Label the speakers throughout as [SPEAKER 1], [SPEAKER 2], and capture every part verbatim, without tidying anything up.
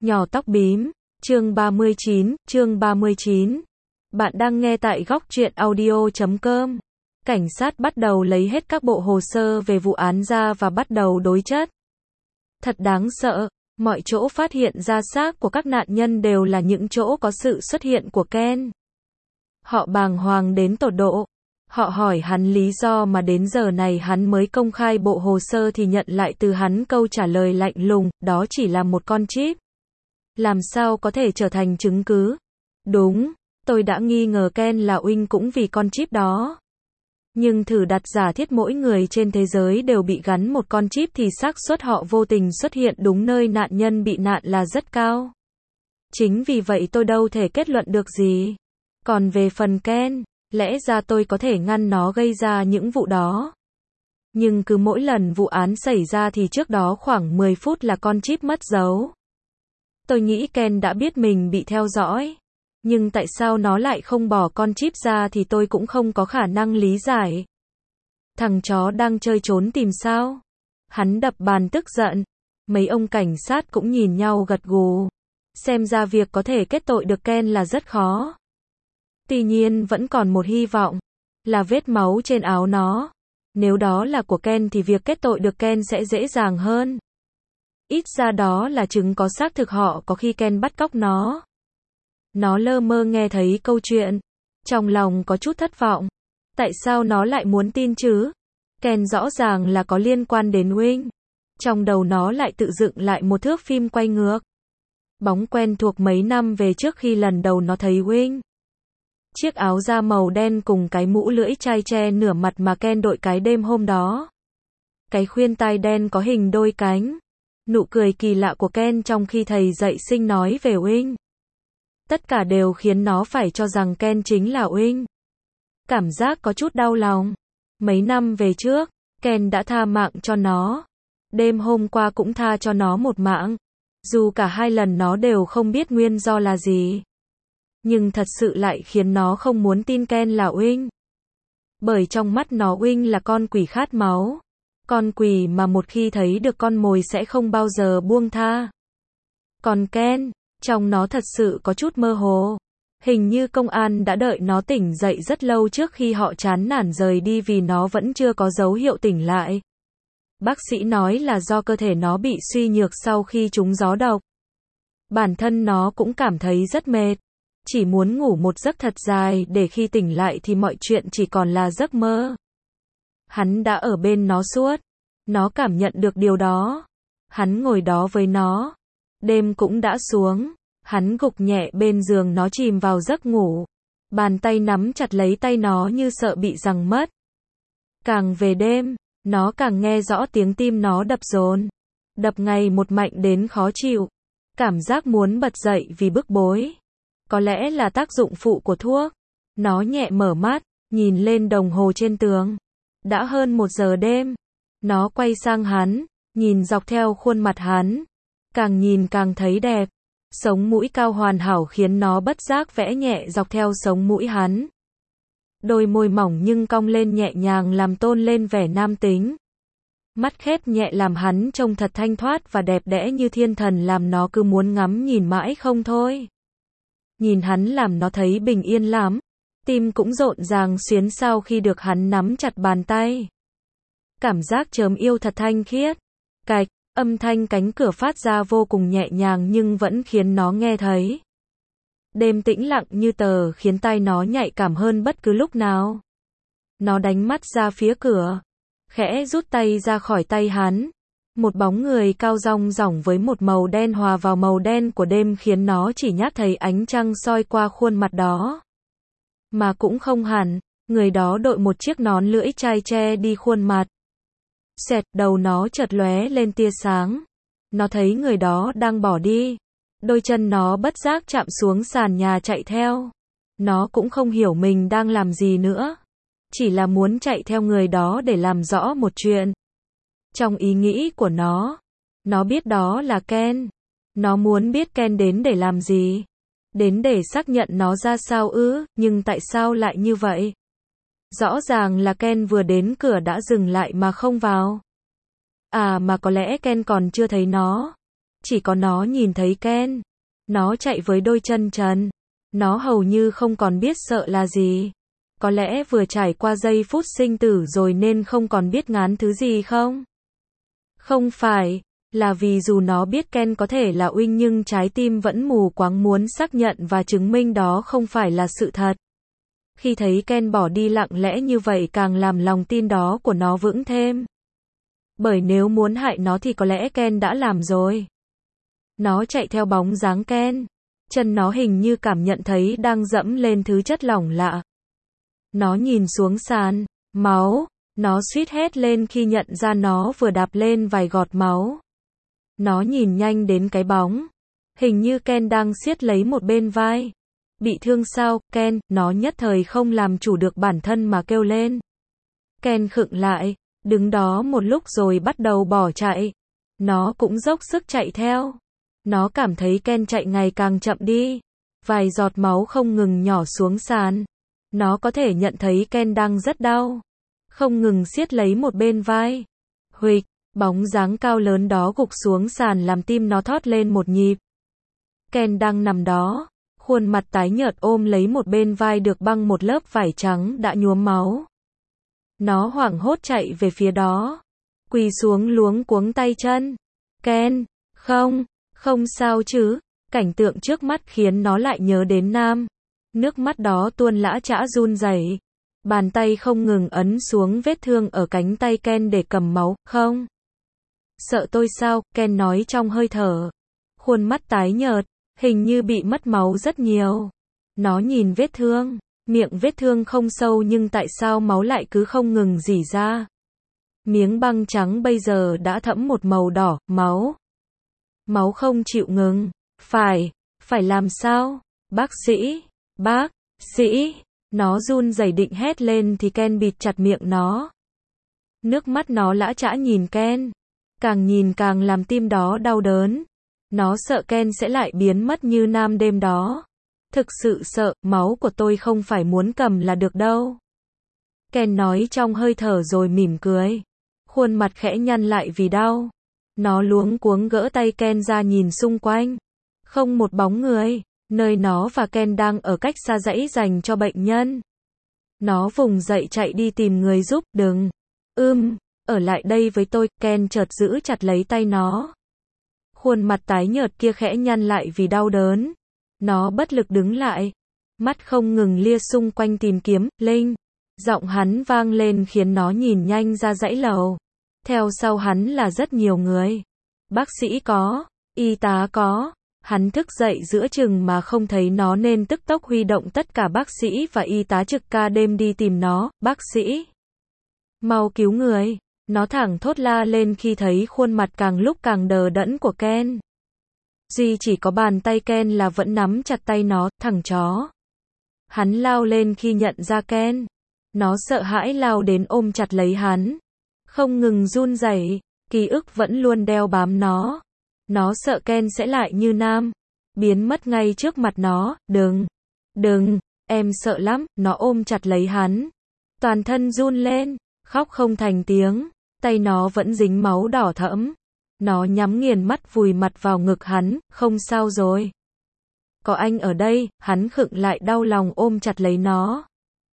[SPEAKER 1] Nhỏ tóc bím, chương ba mươi chín, chương ba mươi chín. Bạn đang nghe tại góc truyện audio chấm com. Cảnh sát bắt đầu lấy hết các bộ hồ sơ về vụ án ra và bắt đầu đối chất. Thật đáng sợ, mọi chỗ phát hiện ra xác của các nạn nhân đều là những chỗ có sự xuất hiện của Ken. Họ bàng hoàng đến tột độ. Họ hỏi hắn lý do mà đến giờ này hắn mới công khai bộ hồ sơ thì nhận lại từ hắn câu trả lời lạnh lùng, đó chỉ là một con chip. Làm sao có thể trở thành chứng cứ? Đúng, tôi đã nghi ngờ Ken là Oink cũng vì con chip đó. Nhưng thử đặt giả thiết mỗi người trên thế giới đều bị gắn một con chip thì xác suất họ vô tình xuất hiện đúng nơi nạn nhân bị nạn là rất cao. Chính vì vậy tôi đâu thể kết luận được gì. Còn về phần Ken, lẽ ra tôi có thể ngăn nó gây ra những vụ đó. Nhưng cứ mỗi lần vụ án xảy ra thì trước đó khoảng mười phút là con chip mất dấu. Tôi nghĩ Ken đã biết mình bị theo dõi. Nhưng tại sao nó lại không bỏ con chip ra thì tôi cũng không có khả năng lý giải. Thằng chó đang chơi trốn tìm sao? Hắn đập bàn tức giận. Mấy ông cảnh sát cũng nhìn nhau gật gù. Xem ra việc có thể kết tội được Ken là rất khó. Tuy nhiên vẫn còn một hy vọng. Là vết máu trên áo nó. Nếu đó là của Ken thì việc kết tội được Ken sẽ dễ dàng hơn. Ít ra đó là chứng có xác thực họ có khi Ken bắt cóc nó. Nó lơ mơ nghe thấy câu chuyện. Trong lòng có chút thất vọng. Tại sao nó lại muốn tin chứ? Ken rõ ràng là có liên quan đến Oink. Trong đầu nó lại tự dựng lại một thước phim quay ngược. Bóng quen thuộc mấy năm về trước khi lần đầu nó thấy Oink. Chiếc áo da màu đen cùng cái mũ lưỡi chai che nửa mặt mà Ken đội cái đêm hôm đó. Cái khuyên tai đen có hình đôi cánh. Nụ cười kỳ lạ của Ken trong khi thầy dạy sinh nói về Oink. Tất cả đều khiến nó phải cho rằng Ken chính là Oink. Cảm giác có chút đau lòng. Mấy năm về trước, Ken đã tha mạng cho nó. Đêm hôm qua cũng tha cho nó một mạng. Dù cả hai lần nó đều không biết nguyên do là gì. Nhưng thật sự lại khiến nó không muốn tin Ken là Oink. Bởi trong mắt nó Oink là con quỷ khát máu. Con quỷ mà một khi thấy được con mồi sẽ không bao giờ buông tha. Còn Ken, trong nó thật sự có chút mơ hồ. Hình như công an đã đợi nó tỉnh dậy rất lâu trước khi họ chán nản rời đi vì nó vẫn chưa có dấu hiệu tỉnh lại. Bác sĩ nói là do cơ thể nó bị suy nhược sau khi trúng gió độc. Bản thân nó cũng cảm thấy rất mệt. Chỉ muốn ngủ một giấc thật dài để khi tỉnh lại thì mọi chuyện chỉ còn là giấc mơ. Hắn đã ở bên nó suốt. Nó cảm nhận được điều đó. Hắn ngồi đó với nó. Đêm cũng đã xuống. Hắn gục nhẹ bên giường nó chìm vào giấc ngủ. Bàn tay nắm chặt lấy tay nó như sợ bị giằng mất. Càng về đêm, nó càng nghe rõ tiếng tim nó đập dồn. Đập ngày một mạnh đến khó chịu. Cảm giác muốn bật dậy vì bức bối. Có lẽ là tác dụng phụ của thuốc. Nó nhẹ mở mắt, nhìn lên đồng hồ trên tường. Đã hơn một giờ đêm. Nó quay sang hắn, nhìn dọc theo khuôn mặt hắn. Càng nhìn càng thấy đẹp. Sống mũi cao hoàn hảo khiến nó bất giác vẽ nhẹ dọc theo sống mũi hắn. Đôi môi mỏng nhưng cong lên nhẹ nhàng làm tôn lên vẻ nam tính. Mắt khép nhẹ làm hắn trông thật thanh thoát và đẹp đẽ như thiên thần làm nó cứ muốn ngắm nhìn mãi không thôi. Nhìn hắn làm nó thấy bình yên lắm. Tim cũng rộn ràng xuyến sau khi được hắn nắm chặt bàn tay. Cảm giác chớm yêu thật thanh khiết. Cạch, âm thanh cánh cửa phát ra vô cùng nhẹ nhàng nhưng vẫn khiến nó nghe thấy. Đêm tĩnh lặng như tờ khiến tai nó nhạy cảm hơn bất cứ lúc nào. Nó đánh mắt ra phía cửa. Khẽ rút tay ra khỏi tay hắn. Một bóng người cao rong ròng với một màu đen hòa vào màu đen của đêm khiến nó chỉ nhát thấy ánh trăng soi qua khuôn mặt đó. Mà cũng không hẳn, người đó đội một chiếc nón lưỡi chai che đi khuôn mặt. Xẹt, đầu nó chợt lóe lên tia sáng. Nó thấy người đó đang bỏ đi. Đôi chân nó bất giác chạm xuống sàn nhà chạy theo. Nó cũng không hiểu mình đang làm gì nữa. Chỉ là muốn chạy theo người đó để làm rõ một chuyện. Trong ý nghĩ của nó, nó biết đó là Ken. Nó muốn biết Ken đến để làm gì. Đến để xác nhận nó ra sao ư, nhưng tại sao lại như vậy? Rõ ràng là Ken vừa đến cửa đã dừng lại mà không vào. À mà có lẽ Ken còn chưa thấy nó. Chỉ có nó nhìn thấy Ken. Nó chạy với đôi chân trần. Nó hầu như không còn biết sợ là gì. Có lẽ vừa trải qua giây phút sinh tử rồi nên không còn biết ngán thứ gì không? Không phải, là vì dù nó biết Ken có thể là Uinh nhưng trái tim vẫn mù quáng muốn xác nhận và chứng minh đó không phải là sự thật. Khi thấy Ken bỏ đi lặng lẽ như vậy càng làm lòng tin đó của nó vững thêm. Bởi nếu muốn hại nó thì có lẽ Ken đã làm rồi. Nó chạy theo bóng dáng Ken. Chân nó hình như cảm nhận thấy đang dẫm lên thứ chất lỏng lạ. Nó nhìn xuống sàn. Máu. Nó suýt hét lên khi nhận ra nó vừa đạp lên vài giọt máu. Nó nhìn nhanh đến cái bóng. Hình như Ken đang siết lấy một bên vai. Bị thương sao, Ken? Nó nhất thời không làm chủ được bản thân mà kêu lên. Ken khựng lại, đứng đó một lúc rồi bắt đầu bỏ chạy. Nó cũng dốc sức chạy theo. Nó cảm thấy Ken chạy ngày càng chậm đi. Vài giọt máu không ngừng nhỏ xuống sàn. Nó có thể nhận thấy Ken đang rất đau. Không ngừng siết lấy một bên vai. Huỵch, bóng dáng cao lớn đó gục xuống sàn làm tim nó thót lên một nhịp. Ken đang nằm đó, khuôn mặt tái nhợt ôm lấy một bên vai được băng một lớp vải trắng đã nhuốm máu. Nó hoảng hốt chạy về phía đó. Quỳ xuống luống cuống tay chân. Ken, không, không sao chứ. Cảnh tượng trước mắt khiến nó lại nhớ đến Nam. Nước mắt đó tuôn lã chã run rẩy. Bàn tay không ngừng ấn xuống vết thương ở cánh tay Ken để cầm máu. Không. Sợ tôi sao? Ken nói trong hơi thở. Khuôn mắt tái nhợt, hình như bị mất máu rất nhiều. Nó nhìn vết thương. Miệng vết thương không sâu nhưng tại sao máu lại cứ không ngừng rỉ ra? Miếng băng trắng bây giờ đã thẫm một màu đỏ, máu. Máu không chịu ngừng. Phải, phải làm sao? Bác sĩ, bác sĩ. Nó run rẩy định hét lên thì Ken bịt chặt miệng nó. Nước mắt nó lã chã nhìn Ken. Càng nhìn càng làm tim đó đau đớn. Nó sợ Ken sẽ lại biến mất như Nam đêm đó. Thực sự sợ, máu của tôi không phải muốn cầm là được đâu. Ken nói trong hơi thở rồi mỉm cười. Khuôn mặt khẽ nhăn lại vì đau. Nó luống cuống gỡ tay Ken ra nhìn xung quanh. Không một bóng người. Nơi nó và Ken đang ở cách xa dãy dành cho bệnh nhân. Nó vùng dậy chạy đi tìm người giúp. Đừng. Ưm, ở lại đây với tôi. Ken chợt giữ chặt lấy tay nó. Khuôn mặt tái nhợt kia khẽ nhăn lại vì đau đớn. Nó bất lực đứng lại. Mắt không ngừng lia xung quanh tìm kiếm. Linh. Giọng hắn vang lên khiến nó nhìn nhanh ra dãy lầu. Theo sau hắn là rất nhiều người. Bác sĩ có. Y tá có. Hắn thức dậy giữa chừng mà không thấy nó nên tức tốc huy động tất cả bác sĩ và y tá trực ca đêm đi tìm nó. Bác sĩ, mau cứu người. Nó thẳng thốt la lên khi thấy khuôn mặt càng lúc càng đờ đẫn của Ken. Duy chỉ có bàn tay Ken là vẫn nắm chặt tay nó, thằng chó. Hắn lao lên khi nhận ra Ken. Nó sợ hãi lao đến ôm chặt lấy hắn. Không ngừng run rẩy, ký ức vẫn luôn đeo bám nó. Nó sợ Ken sẽ lại như Nam. Biến mất ngay trước mặt nó. Đừng. Đừng. Em sợ lắm. Nó ôm chặt lấy hắn. Toàn thân run lên. Khóc không thành tiếng. Tay nó vẫn dính máu đỏ thẫm. Nó nhắm nghiền mắt vùi mặt vào ngực hắn. Không sao rồi. Có anh ở đây. Hắn khựng lại đau lòng ôm chặt lấy nó.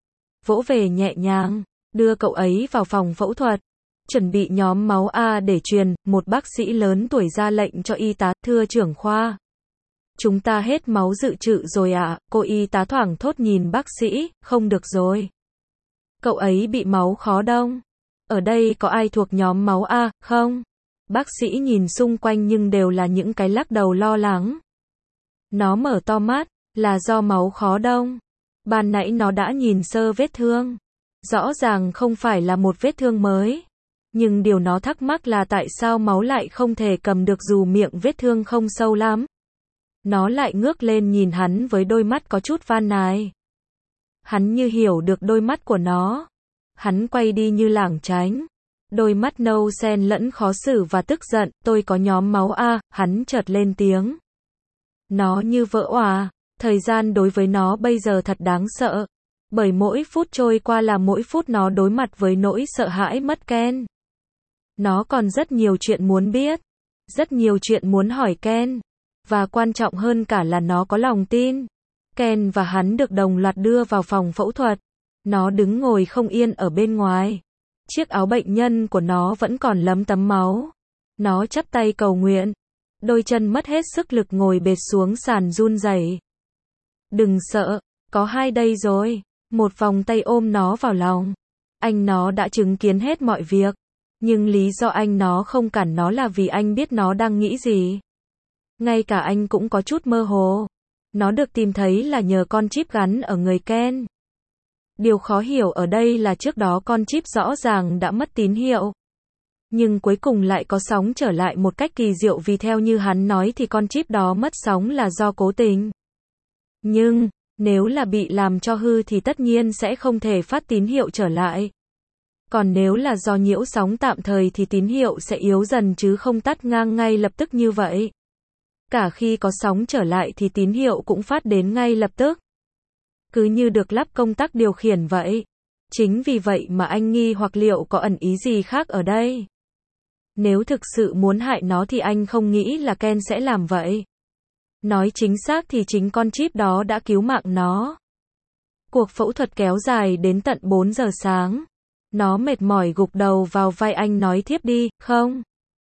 [SPEAKER 1] Vỗ về nhẹ nhàng. Đưa cậu ấy vào phòng phẫu thuật. Chuẩn bị nhóm máu A để truyền. Một bác sĩ lớn tuổi ra lệnh cho y tá. Thưa trưởng khoa. Chúng ta hết máu dự trữ rồi ạ. À? Cô y tá thoảng thốt nhìn bác sĩ. Không được rồi. Cậu ấy bị máu khó đông. Ở đây có ai thuộc nhóm máu A, không? Bác sĩ nhìn xung quanh nhưng đều là những cái lắc đầu lo lắng. Nó mở to mắt. Là do máu khó đông. Ban nãy nó đã nhìn sơ vết thương. Rõ ràng không phải là một vết thương mới. Nhưng điều nó thắc mắc là tại sao máu lại không thể cầm được dù miệng vết thương không sâu lắm. Nó lại ngước lên nhìn hắn với đôi mắt có chút van nài. Hắn như hiểu được đôi mắt của nó. Hắn quay đi như lảng tránh. Đôi mắt nâu xen lẫn khó xử và tức giận. Tôi có nhóm máu A, hắn chợt lên tiếng. Nó như vỡ òa. Thời gian đối với nó bây giờ thật đáng sợ. Bởi mỗi phút trôi qua là mỗi phút nó đối mặt với nỗi sợ hãi mất Ken. Nó còn rất nhiều chuyện muốn biết. rất nhiều chuyện muốn hỏi Ken. Và quan trọng hơn cả là nó có lòng tin. Ken và hắn được đồng loạt đưa vào phòng phẫu thuật. Nó đứng ngồi không yên ở bên ngoài. Chiếc áo bệnh nhân của nó vẫn còn lấm tấm máu. Nó chắp tay cầu nguyện. Đôi chân mất hết sức lực ngồi bệt xuống sàn run rẩy. Đừng sợ, có hai đây rồi. Một vòng tay ôm nó vào lòng. Anh nó đã chứng kiến hết mọi việc. Nhưng lý do anh nó không cản nó là vì anh biết nó đang nghĩ gì. Ngay cả anh cũng có chút mơ hồ. Nó được tìm thấy là nhờ con chip gắn ở người Ken. Điều khó hiểu ở đây là trước đó con chip rõ ràng đã mất tín hiệu. Nhưng cuối cùng lại có sóng trở lại một cách kỳ diệu vì theo như hắn nói thì con chip đó mất sóng là do cố tình. Nhưng, nếu là bị làm cho hư thì tất nhiên sẽ không thể phát tín hiệu trở lại. Còn nếu là do nhiễu sóng tạm thời thì tín hiệu sẽ yếu dần chứ không tắt ngang ngay lập tức như vậy. Cả khi có sóng trở lại thì tín hiệu cũng phát đến ngay lập tức. Cứ như được lắp công tắc điều khiển vậy. Chính vì vậy mà anh nghi hoặc liệu có ẩn ý gì khác ở đây. Nếu thực sự muốn hại nó thì anh không nghĩ là Ken sẽ làm vậy. Nói chính xác thì chính con chip đó đã cứu mạng nó. Cuộc phẫu thuật kéo dài đến tận bốn giờ sáng. Nó mệt mỏi gục đầu vào vai anh nói thiếp đi, không?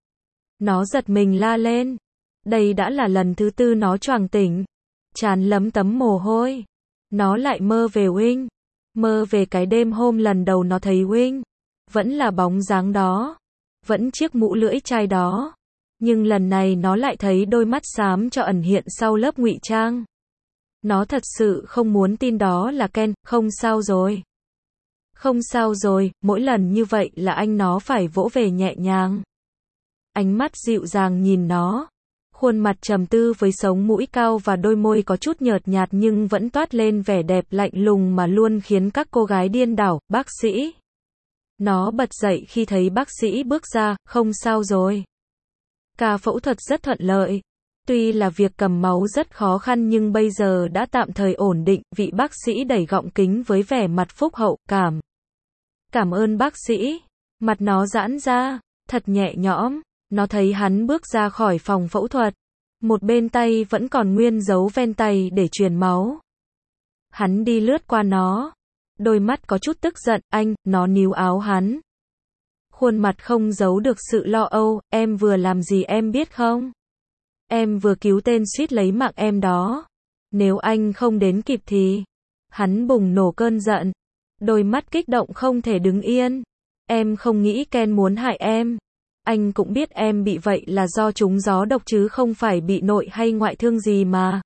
[SPEAKER 1] Nó giật mình la lên. Đây đã là lần thứ tư nó choàng tỉnh. Trán lấm tấm mồ hôi. Nó lại mơ về Wing. Mơ về cái đêm hôm lần đầu nó thấy Wing. Vẫn là bóng dáng đó. Vẫn chiếc mũ lưỡi chai đó. Nhưng lần này nó lại thấy đôi mắt xám cho ẩn hiện sau lớp ngụy trang. Nó thật sự không muốn tin đó là Ken, không sao rồi. Không sao rồi, mỗi lần như vậy là anh nó phải vỗ về nhẹ nhàng. Ánh mắt dịu dàng nhìn nó. Khuôn mặt trầm tư với sống mũi cao và đôi môi có chút nhợt nhạt nhưng vẫn toát lên vẻ đẹp lạnh lùng mà luôn khiến các cô gái điên đảo. Bác sĩ. Nó bật dậy khi thấy bác sĩ bước ra, không sao rồi. Ca phẫu thuật rất thuận lợi. Tuy là việc cầm máu rất khó khăn nhưng bây giờ đã tạm thời ổn định, vị bác sĩ đẩy gọng kính với vẻ mặt phúc hậu, cảm. Cảm ơn bác sĩ. Mặt nó giãn ra, thật nhẹ nhõm. Nó thấy hắn bước ra khỏi phòng phẫu thuật. Một bên tay vẫn còn nguyên dấu ven tay để truyền máu. Hắn đi lướt qua nó. Đôi mắt có chút tức giận, anh, nó níu áo hắn. Khuôn mặt không giấu được sự lo âu, em vừa làm gì em biết không? Em vừa cứu tên suýt lấy mạng em đó. Nếu anh không đến kịp thì... Hắn bùng nổ cơn giận. Đôi mắt kích động không thể đứng yên. Em không nghĩ Ken muốn hại em. Anh cũng biết em bị vậy là do trúng gió độc chứ không phải bị nội hay ngoại thương gì mà.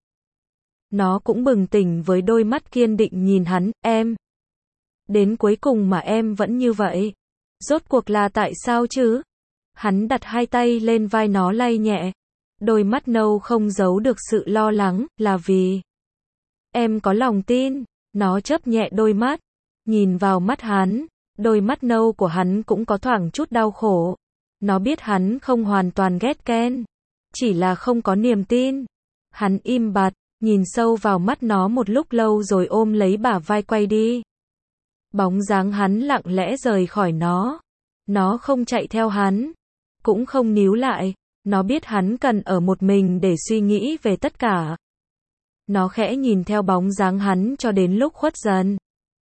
[SPEAKER 1] Nó cũng bừng tỉnh với đôi mắt kiên định nhìn hắn, em. Đến cuối cùng mà em vẫn như vậy. Rốt cuộc là tại sao chứ? Hắn đặt hai tay lên vai nó lay nhẹ. Đôi mắt nâu không giấu được sự lo lắng, là vì... Em có lòng tin. Nó chớp nhẹ đôi mắt. Nhìn vào mắt hắn. Đôi mắt nâu của hắn cũng có thoảng chút đau khổ. Nó biết hắn không hoàn toàn ghét Ken. Chỉ là không có niềm tin. Hắn im bặt, nhìn sâu vào mắt nó một lúc lâu rồi ôm lấy bả vai quay đi. Bóng dáng hắn lặng lẽ rời khỏi nó. Nó không chạy theo hắn. Cũng không níu lại. Nó biết hắn cần ở một mình để suy nghĩ về tất cả. Nó khẽ nhìn theo bóng dáng hắn cho đến lúc khuất dần.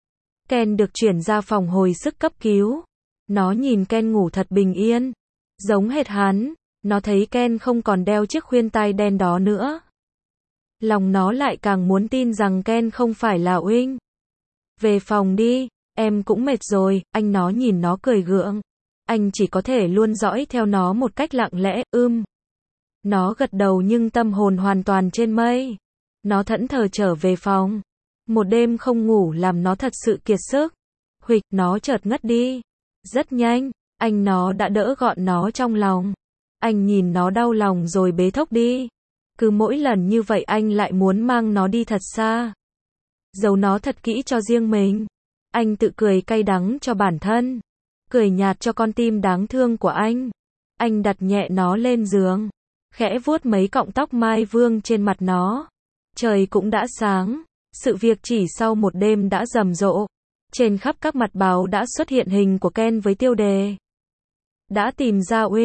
[SPEAKER 1] Ken được chuyển ra phòng hồi sức cấp cứu. Nó nhìn Ken ngủ thật bình yên. Giống hệt hắn. Nó thấy Ken không còn đeo chiếc khuyên tai đen đó nữa. Lòng nó lại càng muốn tin rằng Ken không phải là Wing. Về phòng đi, em cũng mệt rồi, anh nó nhìn nó cười gượng. Anh chỉ có thể luôn dõi theo nó một cách lặng lẽ, ưm. Nó gật đầu nhưng tâm hồn hoàn toàn trên mây. Nó thẫn thờ trở về phòng. Một đêm không ngủ làm nó thật sự kiệt sức. Huỵch, nó chợt ngất đi. Rất nhanh, anh nó đã đỡ gọn nó trong lòng. Anh nhìn nó đau lòng rồi bế thốc đi. Cứ mỗi lần như vậy anh lại muốn mang nó đi thật xa. Giấu nó thật kỹ cho riêng mình. Anh tự cười cay đắng cho bản thân. Cười nhạt cho con tim đáng thương của anh. Anh đặt nhẹ nó lên giường. Khẽ vuốt mấy cọng tóc mai vương trên mặt nó. Trời cũng đã sáng. Sự việc chỉ sau một đêm đã rầm rộ. Trên khắp các mặt báo đã xuất hiện hình của Ken với tiêu đề. Đã tìm ra Wing.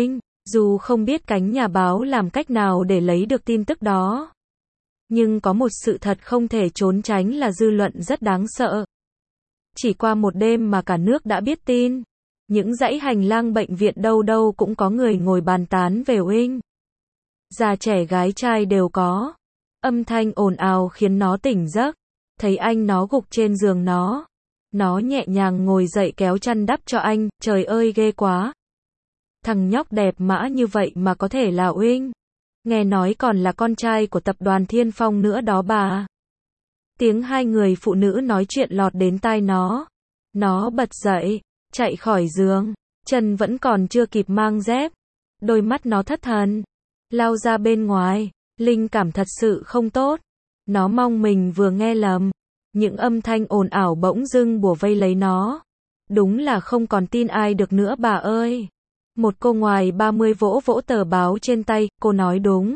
[SPEAKER 1] Dù không biết cánh nhà báo làm cách nào để lấy được tin tức đó. Nhưng có một sự thật không thể trốn tránh là dư luận rất đáng sợ. Chỉ qua một đêm mà cả nước đã biết tin. Những dãy hành lang bệnh viện đâu đâu cũng có người ngồi bàn tán về Wing. Già trẻ gái trai đều có. Âm thanh ồn ào khiến nó tỉnh giấc. Thấy anh nó gục trên giường nó. Nó nhẹ nhàng ngồi dậy kéo chăn đắp cho anh. Trời ơi ghê quá. Thằng nhóc đẹp mã như vậy mà có thể là Wing. Nghe nói còn là con trai của tập đoàn Thiên Phong nữa đó bà. Tiếng hai người phụ nữ nói chuyện lọt đến tai nó. Nó bật dậy, chạy khỏi giường. Chân vẫn còn chưa kịp mang dép. Đôi mắt nó thất thần. Lao ra bên ngoài. Linh cảm thật sự không tốt. Nó mong mình vừa nghe lầm. Những âm thanh ồn ào bỗng dưng bủa vây lấy nó. Đúng là không còn tin ai được nữa bà ơi. Một cô ngoài ba mươi vỗ vỗ tờ báo trên tay, cô nói đúng.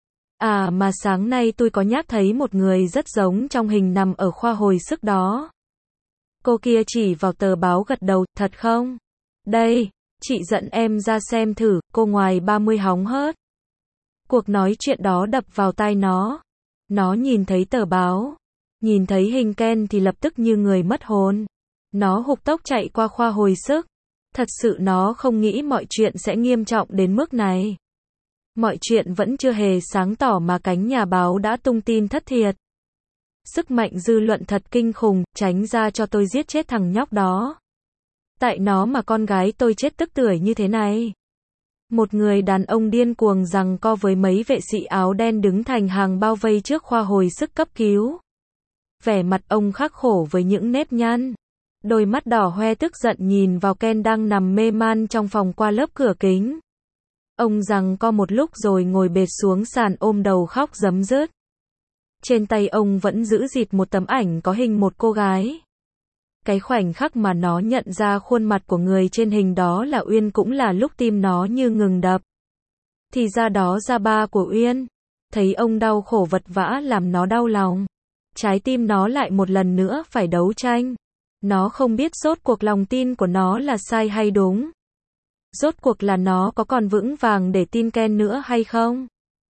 [SPEAKER 1] À mà sáng nay tôi có nhát thấy một người rất giống trong hình nằm ở khoa hồi sức đó. Cô kia chỉ vào tờ báo gật đầu, thật không? Đây, chị dẫn em ra xem thử, cô ngoài ba mươi hóng hớt. Cuộc nói chuyện đó đập vào tai nó. Nó nhìn thấy tờ báo, nhìn thấy hình Ken thì lập tức như người mất hồn. Nó hục tốc chạy qua khoa hồi sức. Thật sự nó không nghĩ mọi chuyện sẽ nghiêm trọng đến mức này. Mọi chuyện vẫn chưa hề sáng tỏ mà cánh nhà báo đã tung tin thất thiệt. Sức mạnh dư luận thật kinh khủng, tránh ra cho tôi giết chết thằng nhóc đó. Tại nó mà con gái tôi chết tức tưởi như thế này. Một người đàn ông điên cuồng giằng co với mấy vệ sĩ áo đen đứng thành hàng bao vây trước khoa hồi sức cấp cứu. Vẻ mặt ông khắc khổ với những nếp nhăn. Đôi mắt đỏ hoe tức giận nhìn vào Ken đang nằm mê man trong phòng qua lớp cửa kính. Ông giằng co một lúc rồi ngồi bệt xuống sàn ôm đầu khóc rấm rứt. Trên tay ông vẫn giữ dịt một tấm ảnh có hình một cô gái. Cái khoảnh khắc mà nó nhận ra khuôn mặt của người trên hình đó là Uyên cũng là lúc tim nó như ngừng đập. Thì ra đó ra ba của Uyên. Thấy ông đau khổ vật vã làm nó đau lòng. Trái tim nó lại một lần nữa phải đấu tranh. Nó không biết rốt cuộc lòng tin của nó là sai hay đúng. Rốt cuộc là nó có còn vững vàng để tin Ken nữa hay không?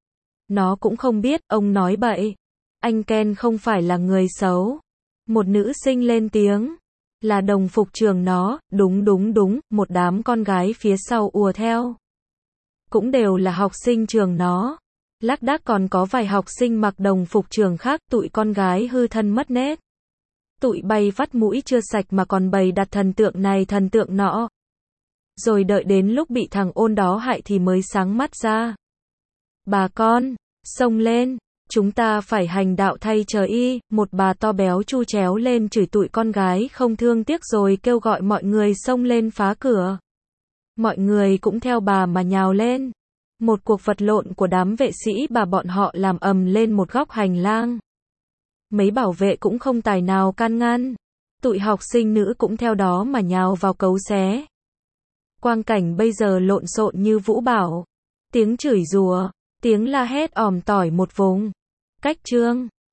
[SPEAKER 1] Nó cũng không biết, ông nói bậy. Anh Ken không phải là người xấu. Một nữ sinh lên tiếng. Là đồng phục trường nó, đúng đúng đúng, một đám con gái phía sau ùa theo. Cũng đều là học sinh trường nó. Lác đác còn có vài học sinh mặc đồng phục trường khác, tụi con gái hư thân mất nết. Tụi bay vắt mũi chưa sạch mà còn bày đặt thần tượng này thần tượng nọ. Rồi đợi đến lúc bị thằng ôn đó hại thì mới sáng mắt ra. Bà con, xông lên, chúng ta phải hành đạo thay trời y, một bà to béo chu chéo lên chửi tụi con gái không thương tiếc rồi kêu gọi mọi người xông lên phá cửa. Mọi người cũng theo bà mà nhào lên. Một cuộc vật lộn của đám vệ sĩ bà bọn họ làm ầm lên một góc hành lang. Mấy bảo vệ cũng không tài nào can ngăn. Tụi học sinh nữ cũng theo đó mà nhào vào cấu xé. Quang cảnh bây giờ lộn xộn như vũ bão. Tiếng chửi rủa, tiếng la hét ỏm tỏi một vùng. Cách chương